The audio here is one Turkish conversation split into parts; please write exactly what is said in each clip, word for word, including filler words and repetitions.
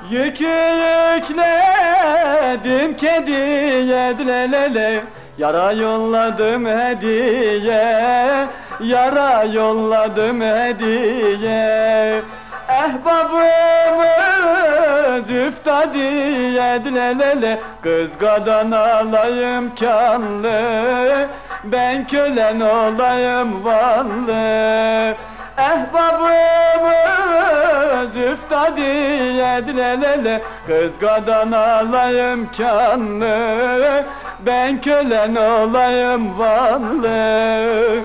Yükü yükledim kediye dilelele, yara yolladım hediye, yara yolladım hediye. Ehbabımız üftadiye dilelele, kızgadan alayım kanlı, ben kölen olayım vallı. Ehbabımız üftadiye dilelele, kızgadan alayım kanlı, ben kölen olayım vallı.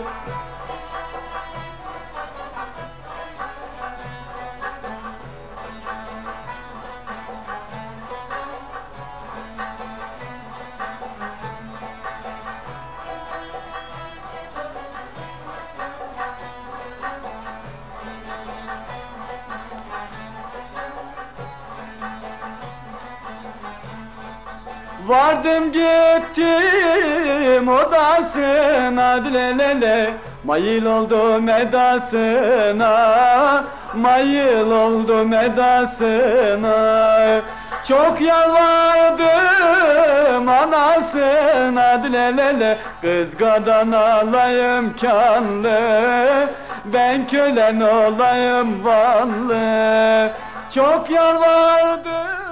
Vardım gittim odasına dilelele, mayıl oldum edasına, mayıl oldum edasına. Çok yalvardım anasına dilelele, kızgadan alayım kanlı, ben kölen olayım vallı. Çok yalvardım